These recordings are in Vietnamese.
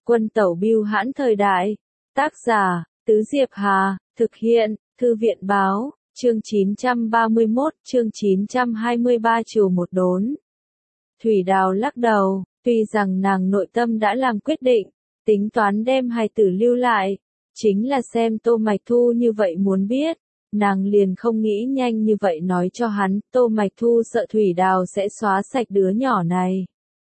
Quân tẩu bưu hãn thời đại. Tác giả, Tứ Diệp Hà, thực hiện, Thư viện báo, chương 931, chương 923 chiều một đốn. Thủy Đào lắc đầu, tuy rằng nàng nội tâm đã làm quyết định, tính toán đem hài tử lưu lại, chính là xem Tô Mạch Thu như vậy muốn biết, nàng liền không nghĩ nhanh như vậy nói cho hắn, Tô Mạch Thu sợ Thủy Đào sẽ xóa sạch đứa nhỏ này.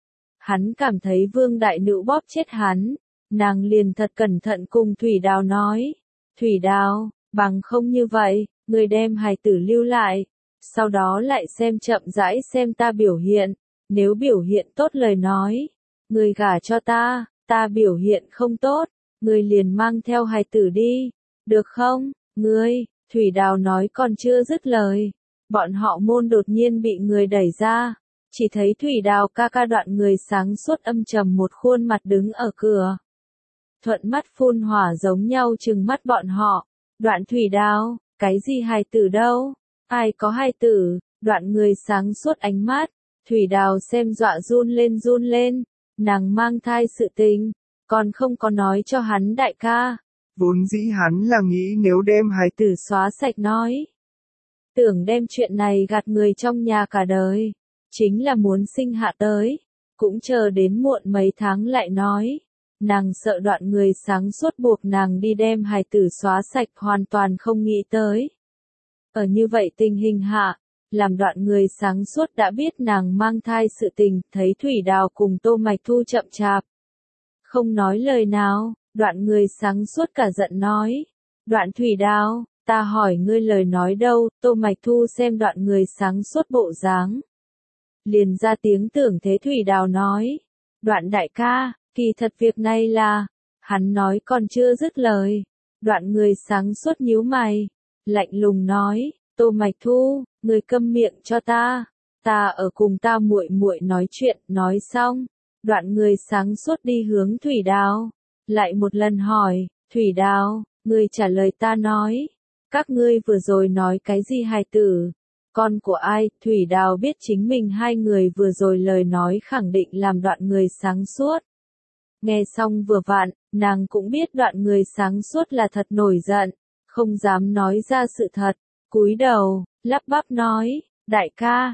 Hắn cảm thấy Vương Đại Nữ bóp chết hắn, nàng liền thật cẩn thận cùng Thủy Đào nói, Thủy Đào, bằng không như vậy, người đem hài tử lưu lại, sau đó lại xem chậm rãi xem ta biểu hiện, nếu biểu hiện tốt lời nói, người gả cho ta biểu hiện không tốt, người liền mang theo hài tử đi, được không, ngươi, Thủy Đào nói còn chưa dứt lời, bọn họ môn đột nhiên bị người đẩy ra, chỉ thấy Thủy Đào ca ca Đoạn người sáng suốt âm trầm một khuôn mặt đứng ở cửa. Thuận mắt phun hỏa giống nhau trừng mắt bọn họ, Đoạn Thủy Đào, cái gì hài tử đâu, ai có hài tử, Đoạn người sáng suốt ánh mắt, Thủy Đào xem dọa run lên, nàng mang thai sự tình, còn không có nói cho hắn đại ca. Vốn dĩ hắn là nghĩ nếu đem hài tử xóa sạch nói. Tưởng đem chuyện này gạt người trong nhà cả đời, chính là muốn sinh hạ tới, cũng chờ đến muộn mấy tháng lại nói. Nàng sợ Đoạn người sáng suốt buộc nàng đi đem hài tử xóa sạch hoàn toàn không nghĩ tới. Ở như vậy tình hình hạ, làm Đoạn người sáng suốt đã biết nàng mang thai sự tình, thấy Thủy Đào cùng Tô Mạch Thu chậm chạp. Không nói lời nào, Đoạn người sáng suốt cả giận nói. Đoạn Thủy Đào, ta hỏi ngươi lời nói đâu, Tô Mạch Thu xem Đoạn người sáng suốt bộ dáng. Liền ra tiếng tưởng thế Thủy Đào nói. Đoạn đại ca, kỳ thật việc này là, hắn nói còn chưa dứt lời. Đoạn người sáng suốt nhíu mày, lạnh lùng nói, Tô Mạch Thu, ngươi câm miệng cho ta ở cùng ta muội muội nói chuyện, nói xong. Đoạn người sáng suốt đi hướng Thủy Đào, lại một lần hỏi, Thủy Đào, ngươi trả lời ta nói, các ngươi vừa rồi nói cái gì hài tử, con của ai, Thủy Đào biết chính mình hai người vừa rồi lời nói khẳng định làm Đoạn người sáng suốt. Nghe xong vừa vặn, nàng cũng biết Đoạn người sáng suốt là thật nổi giận, không dám nói ra sự thật, cúi đầu, lắp bắp nói, đại ca,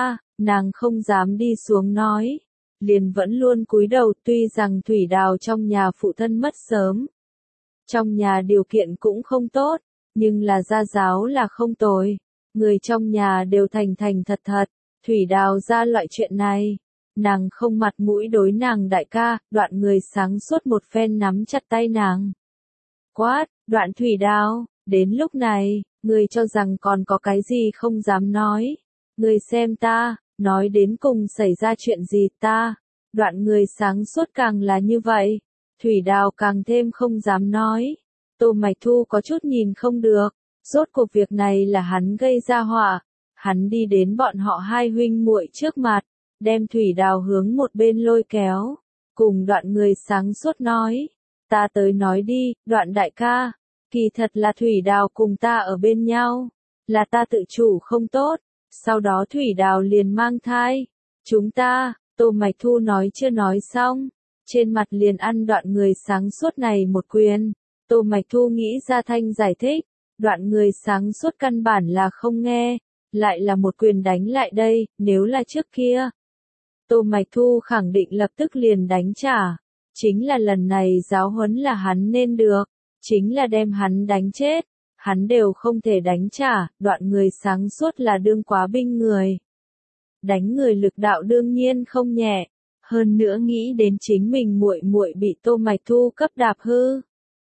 nàng không dám đi xuống nói. Liền vẫn luôn cúi đầu, tuy rằng Thủy Đào trong nhà phụ thân mất sớm. Trong nhà điều kiện cũng không tốt, nhưng là gia giáo là không tồi. Người trong nhà đều thành thật thật, Thủy Đào ra loại chuyện này. Nàng không mặt mũi đối nàng đại ca, Đoạn người sáng suốt một phen nắm chặt tay nàng. Quát, Đoạn Thủy Đào, đến lúc này, người cho rằng còn có cái gì không dám nói. Người xem ta. Nói đến cùng xảy ra chuyện gì ta, Đoạn người sáng suốt càng là như vậy, Thủy Đào càng thêm không dám nói. Tô Mạch Thu có chút nhìn không được, rốt cuộc việc này là hắn gây ra họa, hắn đi đến bọn họ hai huynh muội trước mặt, đem Thủy Đào hướng một bên lôi kéo, cùng Đoạn người sáng suốt nói, ta tới nói đi, Đoạn đại ca, kỳ thật là Thủy Đào cùng ta ở bên nhau, là ta tự chủ không tốt. Sau đó Thủy Đào liền mang thai. Chúng ta, Tô Mạch Thu nói chưa nói xong. Trên mặt liền ăn Đoạn người sáng suốt này một quyền. Tô Mạch Thu nghĩ ra thanh giải thích. Đoạn người sáng suốt căn bản là không nghe. Lại là một quyền đánh lại đây, nếu là trước kia. Tô Mạch Thu khẳng định lập tức liền đánh trả. Chính là lần này giáo huấn là hắn nên được. Chính là đem hắn đánh chết. Hắn đều không thể đánh trả, Đoạn người sáng suốt là đương quá binh người. Đánh người lực đạo đương nhiên không nhẹ, hơn nữa nghĩ đến chính mình muội muội bị Tô Mạch Thu cấp đạp hư.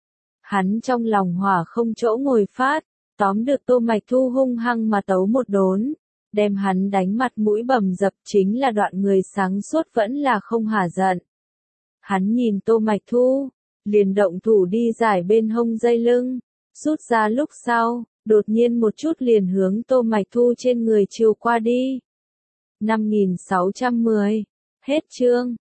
Hắn trong lòng hỏa không chỗ ngồi phát, tóm được Tô Mạch Thu hung hăng mà tấu một đốn, đem hắn đánh mặt mũi bầm dập, chính là Đoạn người sáng suốt vẫn là không hả giận. Hắn nhìn Tô Mạch Thu, liền động thủ đi giải bên hông dây lưng. Rút ra lúc sau, đột nhiên một chút liền hướng Tô Mạch Thu trên người chiều qua đi. 5610. Hết chương.